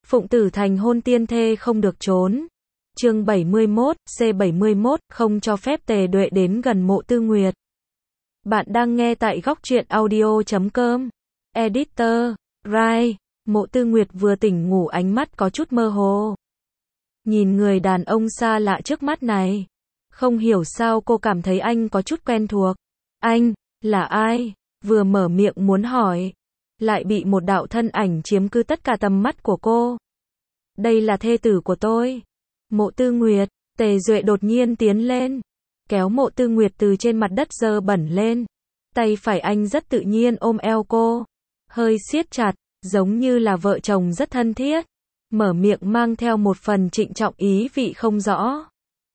Phụng Tử Thành hôn tiên thê không được trốn. Chương 71, C71, không cho phép Tề Duệ đến gần Mộ Tư Nguyệt. Bạn đang nghe tại góc truyện audio.com. Editor, Rai. Mộ Tư Nguyệt vừa tỉnh ngủ, ánh mắt có chút mơ hồ. Nhìn người đàn ông xa lạ trước mắt này. Không hiểu sao cô cảm thấy anh có chút quen thuộc. Anh, là ai? Vừa mở miệng muốn hỏi, lại bị một đạo thân ảnh chiếm cứ tất cả tầm mắt của cô. Đây là thê tử của tôi. Mộ Tư Nguyệt. Tề Duệ đột nhiên tiến lên, kéo Mộ Tư Nguyệt từ trên mặt đất dơ bẩn lên. Tay phải anh rất tự nhiên ôm eo cô, hơi siết chặt, giống như là vợ chồng rất thân thiết. Mở miệng mang theo một phần trịnh trọng ý vị không rõ.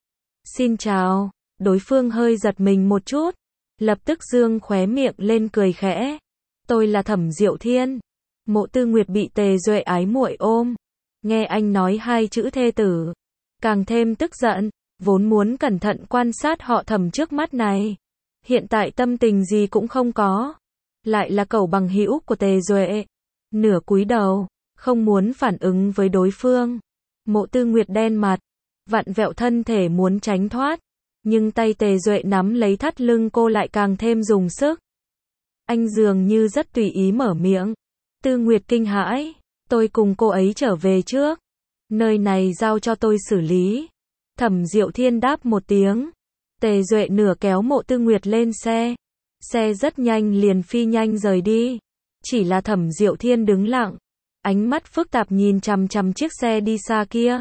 Xin chào. Đối phương hơi giật mình một chút, lập tức dương khóe miệng lên cười khẽ. Tôi là Thẩm Diệu Thiên. Mộ Tư Nguyệt bị Tề Duệ ái muội ôm, nghe anh nói hai chữ thê tử, càng thêm tức giận, vốn muốn cẩn thận quan sát họ Thẩm trước mắt này. Hiện tại tâm tình gì cũng không có, lại là cẩu bằng hữu của Tề Duệ. Nửa cúi đầu, không muốn phản ứng với đối phương. Mộ Tư Nguyệt đen mặt, vặn vẹo thân thể muốn tránh thoát, nhưng tay Tề Duệ nắm lấy thắt lưng cô lại càng thêm dùng sức. Anh dường như rất tùy ý mở miệng. Tư Nguyệt kinh hãi, tôi cùng cô ấy trở về trước. Nơi này giao cho tôi xử lý. Thẩm Diệu Thiên đáp một tiếng. Tề Duệ nửa kéo Mộ Tư Nguyệt lên xe. Xe rất nhanh liền phi nhanh rời đi. Chỉ là Thẩm Diệu Thiên đứng lặng, ánh mắt phức tạp nhìn chằm chằm chiếc xe đi xa kia.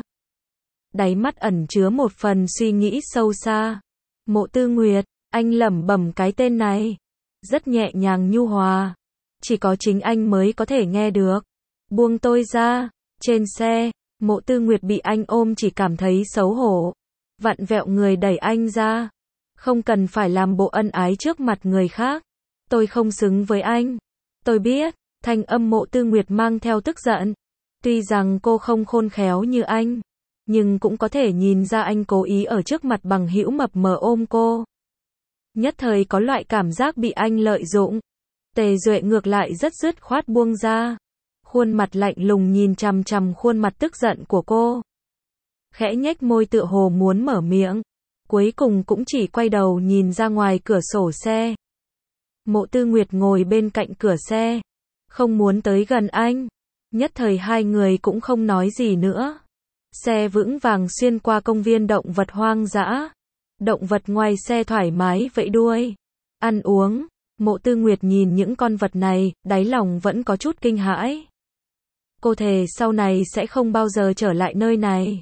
Đáy mắt ẩn chứa một phần suy nghĩ sâu xa. Mộ Tư Nguyệt, anh lẩm bẩm cái tên này, rất nhẹ nhàng nhu hòa, chỉ có chính anh mới có thể nghe được. Buông tôi ra. Trên xe, Mộ Tư Nguyệt bị anh ôm chỉ cảm thấy xấu hổ, vặn vẹo người đẩy anh ra. Không cần phải làm bộ ân ái trước mặt người khác. Tôi không xứng với anh. Tôi biết. Thanh âm Mộ Tư Nguyệt mang theo tức giận. Tuy rằng cô không khôn khéo như anh, nhưng cũng có thể nhìn ra anh cố ý ở trước mặt bằng hữu mập mờ ôm cô. Nhất thời có loại cảm giác bị anh lợi dụng. Tề Duệ ngược lại rất dứt khoát buông ra, khuôn mặt lạnh lùng nhìn chằm chằm khuôn mặt tức giận của cô. Khẽ nhếch môi tựa hồ muốn mở miệng, cuối cùng cũng chỉ quay đầu nhìn ra ngoài cửa sổ xe. Mộ Tư Nguyệt ngồi bên cạnh cửa xe, không muốn tới gần anh. Nhất thời hai người cũng không nói gì nữa. Xe vững vàng xuyên qua công viên động vật hoang dã. Động vật ngoài xe thoải mái vẫy đuôi, ăn uống. Mộ Tư Nguyệt nhìn những con vật này, đáy lòng vẫn có chút kinh hãi. Cô thề sau này sẽ không bao giờ trở lại nơi này.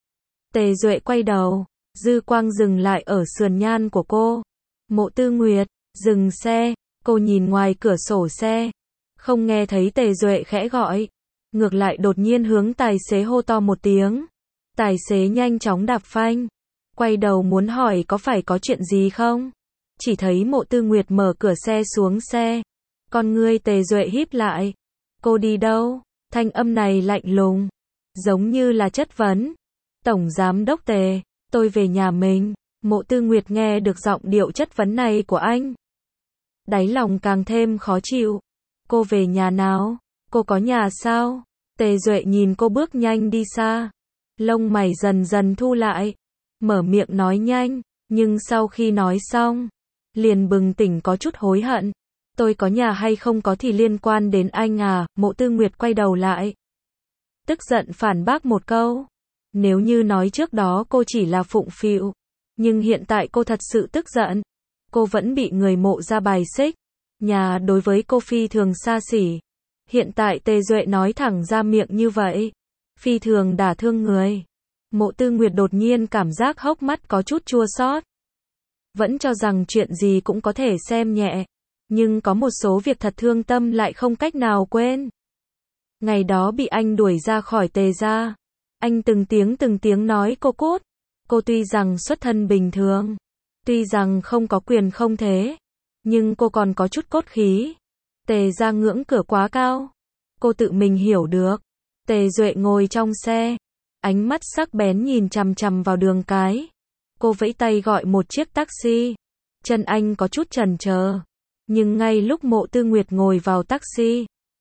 Tề Duệ quay đầu, dư quang dừng lại ở sườn nhan của cô. Mộ Tư Nguyệt, dừng xe. Cô nhìn ngoài cửa sổ xe, không nghe thấy Tề Duệ khẽ gọi, ngược lại đột nhiên hướng tài xế hô to một tiếng. Tài xế nhanh chóng đạp phanh, quay đầu muốn hỏi có phải có chuyện gì không. Chỉ thấy Mộ Tư Nguyệt mở cửa xe xuống xe. Con ngươi Tề Duệ híp lại. Cô đi đâu? Thanh âm này lạnh lùng, giống như là chất vấn. Tổng giám đốc Tề, tôi về nhà mình. Mộ Tư Nguyệt nghe được giọng điệu chất vấn này của anh, đáy lòng càng thêm khó chịu. Cô về nhà nào? Cô có nhà sao? Tề Duệ nhìn cô bước nhanh đi xa, lông mày dần dần thu lại, mở miệng nói nhanh, nhưng sau khi nói xong, liền bừng tỉnh có chút hối hận. Tôi có nhà hay không có thì liên quan đến anh à? Mộ Tư Nguyệt quay đầu lại, tức giận phản bác một câu. Nếu như nói trước đó cô chỉ là phụng phịu, nhưng hiện tại cô thật sự tức giận. Cô vẫn bị người Mộ ra bài xích, nhà đối với cô phi thường xa xỉ. Hiện tại Tề Duệ nói thẳng ra miệng như vậy, phi thường đả thương người. Mộ Tư Nguyệt đột nhiên cảm giác hốc mắt có chút chua xót. Vẫn cho rằng chuyện gì cũng có thể xem nhẹ, nhưng có một số việc thật thương tâm lại không cách nào quên. Ngày đó bị anh đuổi ra khỏi Tề gia, anh từng tiếng nói cô cút. Cô tuy rằng xuất thân bình thường, tuy rằng không có quyền không thế, nhưng cô còn có chút cốt khí. Tề gia ngưỡng cửa quá cao, cô tự mình hiểu được. Tề Duệ ngồi trong xe, ánh mắt sắc bén nhìn chằm chằm vào đường cái. Cô vẫy tay gọi một chiếc taxi. Chân anh có chút chần chờ, nhưng ngay lúc Mộ Tư Nguyệt ngồi vào taxi,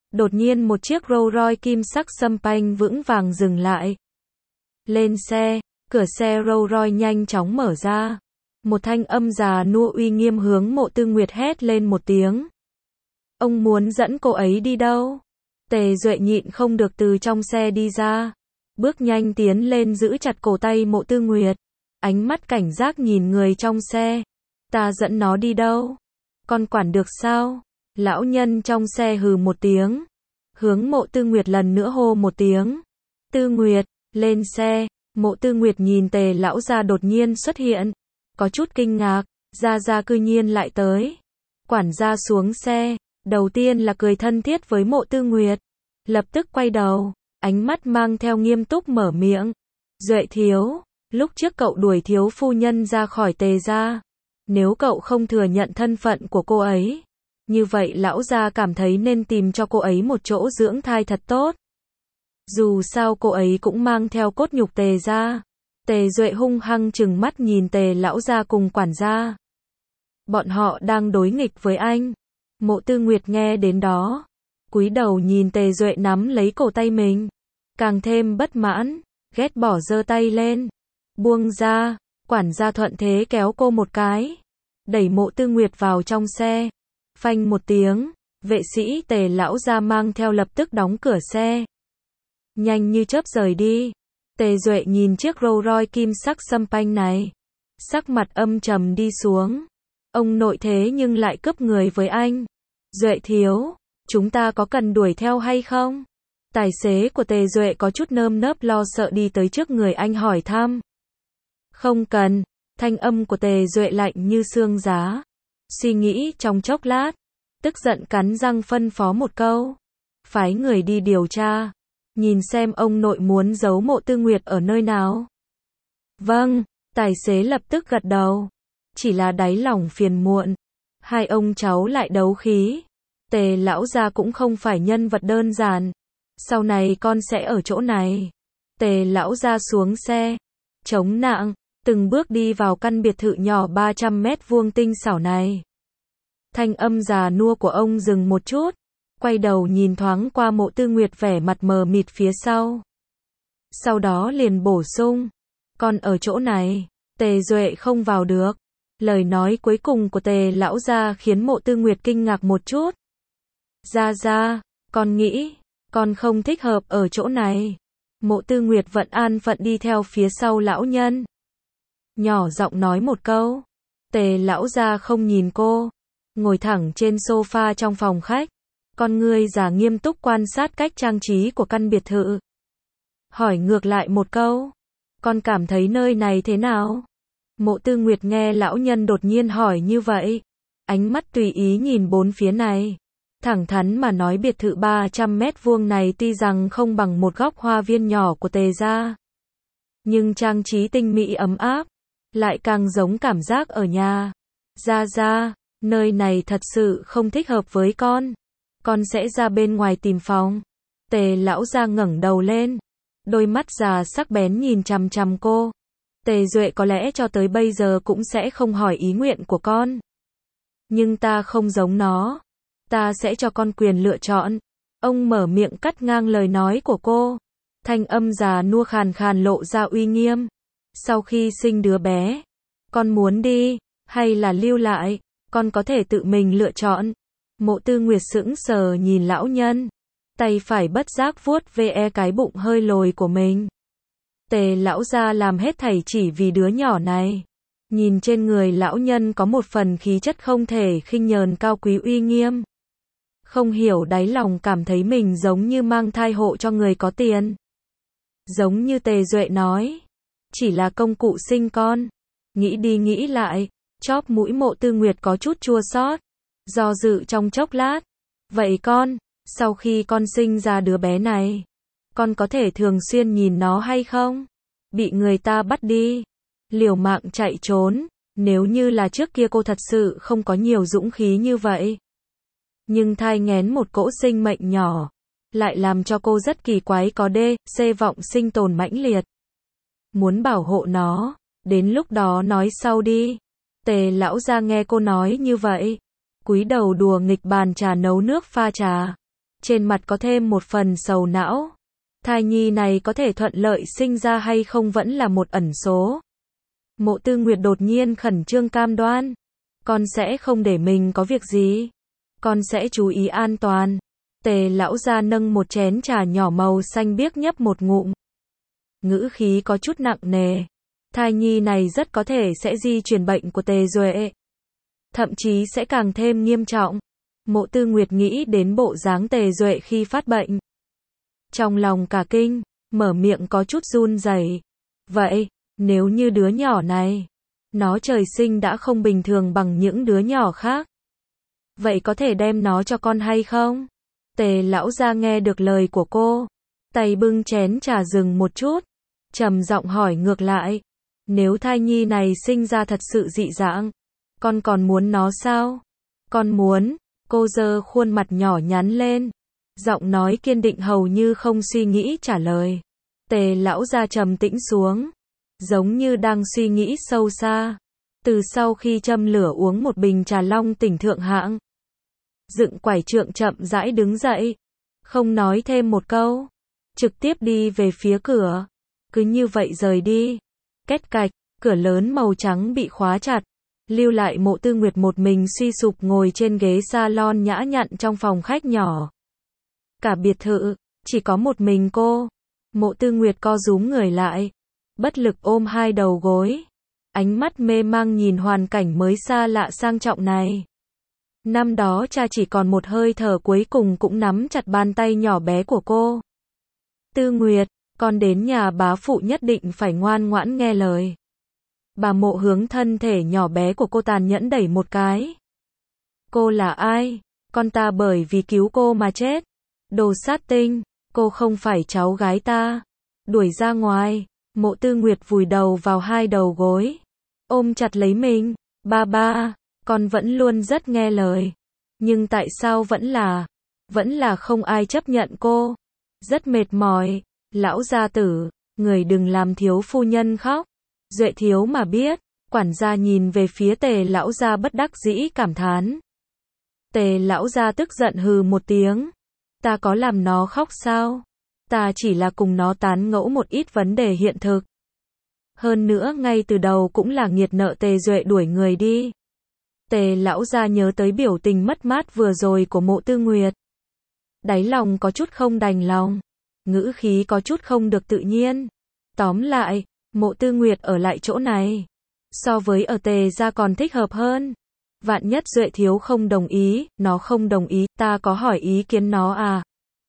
Đột nhiên một chiếc Rolls Royce kim sắc sâm panh vững vàng dừng lại. Lên xe, cửa xe Rolls Royce nhanh chóng mở ra. Một thanh âm già nua uy nghiêm hướng Mộ Tư Nguyệt hét lên một tiếng. Ông muốn dẫn cô ấy đi đâu? Tề Duệ nhịn không được từ trong xe đi ra. Bước nhanh tiến lên giữ chặt cổ tay Mộ Tư Nguyệt. Ánh mắt cảnh giác nhìn người trong xe. Ta dẫn nó đi đâu? Con quản được sao? Lão nhân trong xe hừ một tiếng. Hướng Mộ Tư Nguyệt lần nữa hô một tiếng. Tư Nguyệt, lên xe. Mộ Tư Nguyệt nhìn Tề lão gia đột nhiên xuất hiện. Có chút kinh ngạc, gia cư nhiên lại tới. Quản gia xuống xe. Đầu tiên là cười thân thiết với Mộ Tư Nguyệt. Lập tức quay đầu. Ánh mắt mang theo nghiêm túc mở miệng. Duệ thiếu, lúc trước cậu đuổi thiếu phu nhân ra khỏi Tề gia. Nếu cậu không thừa nhận thân phận của cô ấy, như vậy lão gia cảm thấy nên tìm cho cô ấy một chỗ dưỡng thai thật tốt. Dù sao cô ấy cũng mang theo cốt nhục Tề gia. Tề Duệ hung hăng trừng mắt nhìn Tề lão gia cùng quản gia. Bọn họ đang đối nghịch với anh. Mộ Tư Nguyệt nghe đến đó, cúi đầu nhìn Tề Duệ nắm lấy cổ tay mình, càng thêm bất mãn, ghét bỏ giơ tay lên. Buông ra, quản gia thuận thế kéo cô một cái, đẩy Mộ Tư Nguyệt vào trong xe. Phanh một tiếng, vệ sĩ Tề lão gia mang theo lập tức đóng cửa xe. Nhanh như chớp rời đi. Tề Duệ nhìn chiếc Rolls Royce kim sắc sâm panh này, sắc mặt âm trầm đi xuống. Ông nội thế nhưng lại cướp người với anh. Duệ thiếu, chúng ta có cần đuổi theo hay không? Tài xế của Tề Duệ có chút nơm nớp lo sợ đi tới trước người anh hỏi thăm. Không cần, thanh âm của Tề Duệ lạnh như xương giá. Suy nghĩ trong chốc lát, tức giận cắn răng phân phó một câu. Phái người đi điều tra, nhìn xem ông nội muốn giấu Mộ Tư Nguyệt ở nơi nào. Vâng, tài xế lập tức gật đầu. Chỉ là đáy lòng phiền muộn. Hai ông cháu lại đấu khí. Tề lão gia cũng không phải nhân vật đơn giản. Sau này con sẽ ở chỗ này. Tề lão gia xuống xe, chống nặng, từng bước đi vào căn biệt thự nhỏ 300 mét vuông tinh xảo này. Thanh âm già nua của ông dừng một chút, quay đầu nhìn thoáng qua Mộ Tư Nguyệt vẻ mặt mờ mịt phía sau. Sau đó liền bổ sung, con ở chỗ này, Tề Duệ không vào được. Lời nói cuối cùng của Tề lão gia khiến Mộ Tư Nguyệt kinh ngạc một chút. Gia, con nghĩ, con không thích hợp ở chỗ này. Mộ Tư Nguyệt vẫn an phận đi theo phía sau lão nhân. Nhỏ giọng nói một câu. Tề lão gia không nhìn cô, ngồi thẳng trên sofa trong phòng khách. Con ngươi già nghiêm túc quan sát cách trang trí của căn biệt thự. Hỏi ngược lại một câu. Con cảm thấy nơi này thế nào? Mộ Tư Nguyệt nghe lão nhân đột nhiên hỏi như vậy. Ánh mắt tùy ý nhìn bốn phía này. Thẳng thắn mà nói biệt thự 300 mét vuông này tuy rằng không bằng một góc hoa viên nhỏ của Tề gia, nhưng trang trí tinh mỹ ấm áp, lại càng giống cảm giác ở nhà. Gia, nơi này thật sự không thích hợp với con. Con sẽ ra bên ngoài tìm phòng. Tề lão gia ngẩng đầu lên, đôi mắt già sắc bén nhìn chằm chằm cô. Tề Duệ có lẽ cho tới bây giờ cũng sẽ không hỏi ý nguyện của con. Nhưng ta không giống nó. Ta sẽ cho con quyền lựa chọn. Ông mở miệng cắt ngang lời nói của cô. Thanh âm già nua khàn khàn lộ ra uy nghiêm. Sau khi sinh đứa bé, con muốn đi, hay là lưu lại, con có thể tự mình lựa chọn. Mộ Tư Nguyệt sững sờ nhìn lão nhân. Tay phải bất giác vuốt ve cái bụng hơi lồi của mình. Tề lão gia làm hết thảy chỉ vì đứa nhỏ này. Nhìn trên người lão nhân có một phần khí chất không thể khinh nhờn cao quý uy nghiêm. Không hiểu đáy lòng cảm thấy mình giống như mang thai hộ cho người có tiền. Giống như Tề Duệ nói, chỉ là công cụ sinh con. Nghĩ đi nghĩ lại, chóp mũi Mộ Tư Nguyệt có chút chua xót, do dự trong chốc lát. Vậy con, sau khi con sinh ra đứa bé này, con có thể thường xuyên nhìn nó hay không? Bị người ta bắt đi, liều mạng chạy trốn, nếu như là trước kia cô thật sự không có nhiều dũng khí như vậy. Nhưng thai nghén một cỗ sinh mệnh nhỏ, lại làm cho cô rất kỳ quái có C vọng sinh tồn mãnh liệt. Muốn bảo hộ nó, đến lúc đó nói sau đi. Tề lão gia nghe cô nói như vậy, cúi đầu đùa nghịch bàn trà nấu nước pha trà. trên mặt có thêm một phần sầu não. Thai nhi này có thể thuận lợi sinh ra hay không vẫn là một ẩn số. Mộ Tư Nguyệt đột nhiên khẩn trương cam đoan. Con sẽ không để mình có việc gì. Con sẽ chú ý an toàn. Tề lão gia nâng một chén trà nhỏ màu xanh biếc nhấp một ngụm. Ngữ khí có chút nặng nề. Thai nhi này rất có thể sẽ di truyền bệnh của Tề Duệ. Thậm chí sẽ càng thêm nghiêm trọng. Mộ Tư Nguyệt nghĩ đến bộ dáng Tề Duệ khi phát bệnh. Trong lòng cả kinh, mở miệng có chút run rẩy. Vậy, nếu như đứa nhỏ này, nó trời sinh đã không bình thường bằng những đứa nhỏ khác. Vậy có thể đem nó cho con hay không? Tề lão gia nghe được lời của cô. Tay bưng chén trà dừng một chút. Trầm giọng hỏi ngược lại. Nếu thai nhi này sinh ra thật sự dị dạng, con còn muốn nó sao? Con muốn. Cô giơ khuôn mặt nhỏ nhắn lên. Giọng nói kiên định hầu như không suy nghĩ trả lời. Tề lão gia trầm tĩnh xuống. Giống như đang suy nghĩ sâu xa. Từ sau khi châm lửa uống một bình trà long tỉnh thượng hạng. Dựng quải trượng chậm rãi đứng dậy. Không nói thêm một câu. Trực tiếp đi về phía cửa. Cứ như vậy rời đi. Két cạch, cửa lớn màu trắng bị khóa chặt. Lưu lại Mộ Tư Nguyệt một mình suy sụp ngồi trên ghế salon nhã nhặn trong phòng khách nhỏ. Cả biệt thự, chỉ có một mình cô. Mộ Tư Nguyệt co rúm người lại. Bất lực ôm hai đầu gối. Ánh mắt mê mang nhìn hoàn cảnh mới xa lạ sang trọng này. Năm đó cha chỉ còn một hơi thở cuối cùng cũng nắm chặt bàn tay nhỏ bé của cô. Tư Nguyệt, con đến nhà bá phụ nhất định phải ngoan ngoãn nghe lời. Bà Mộ hướng thân thể nhỏ bé của cô tàn nhẫn đẩy một cái. Cô là ai? Con ta bởi vì cứu cô mà chết. Đồ sát tinh, cô không phải cháu gái ta. Đuổi ra ngoài. Mộ Tư Nguyệt vùi đầu vào hai đầu gối. Ôm chặt lấy mình. Ba, con vẫn luôn rất nghe lời. Nhưng tại sao vẫn là không ai chấp nhận cô. Rất mệt mỏi. Lão gia tử, người đừng làm thiếu phu nhân khóc. Duệ thiếu mà biết. Quản gia nhìn về phía Tề lão gia bất đắc dĩ cảm thán. Tề lão gia tức giận hừ một tiếng. Ta có làm nó khóc sao? Ta chỉ là cùng nó tán ngẫu một ít vấn đề hiện thực. Hơn nữa ngay từ đầu cũng là nghiệt nợ Tề Duệ đuổi người đi. Tề lão gia nhớ tới biểu tình mất mát vừa rồi của Mộ Tư Nguyệt. Đáy lòng có chút không đành lòng. Ngữ khí có chút không được tự nhiên. Tóm lại, Mộ Tư Nguyệt ở lại chỗ này. So với ở Tề gia còn thích hợp hơn. Vạn nhất Duệ thiếu không đồng ý, nó không đồng ý, ta có hỏi ý kiến nó à?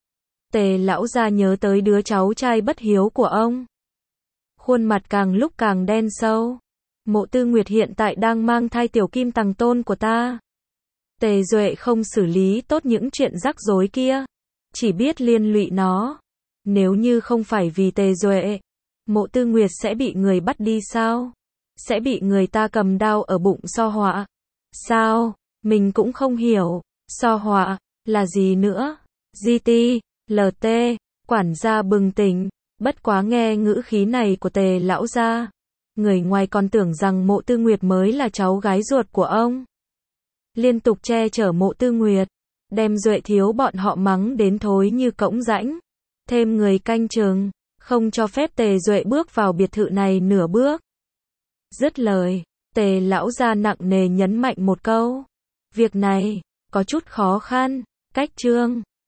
Tề lão gia nhớ tới đứa cháu trai bất hiếu của ông. Khuôn mặt càng lúc càng đen sâu. Mộ Tư Nguyệt hiện tại đang mang thai tiểu kim tàng tôn của ta. Tề Duệ không xử lý tốt những chuyện rắc rối kia. Chỉ biết liên lụy nó. Nếu như không phải vì Tề Duệ, Mộ Tư Nguyệt sẽ bị người bắt đi sao? Sẽ bị người ta cầm đao ở bụng so họa. Sao? Mình cũng không hiểu. So họa, là gì nữa? GT, LT, quản gia bừng tỉnh. Bất quá nghe ngữ khí này của Tề lão gia. Người ngoài còn tưởng rằng Mộ Tư Nguyệt mới là cháu gái ruột của ông. Liên tục che chở Mộ Tư Nguyệt. Đem Duệ thiếu bọn họ mắng đến thối như cỗng rãnh. Thêm người canh chừng. Không cho phép Tề Duệ bước vào biệt thự này nửa bước. Dứt lời. Tề lão gia nặng nề nhấn mạnh một câu. Việc này, có chút khó khăn. Cách chương.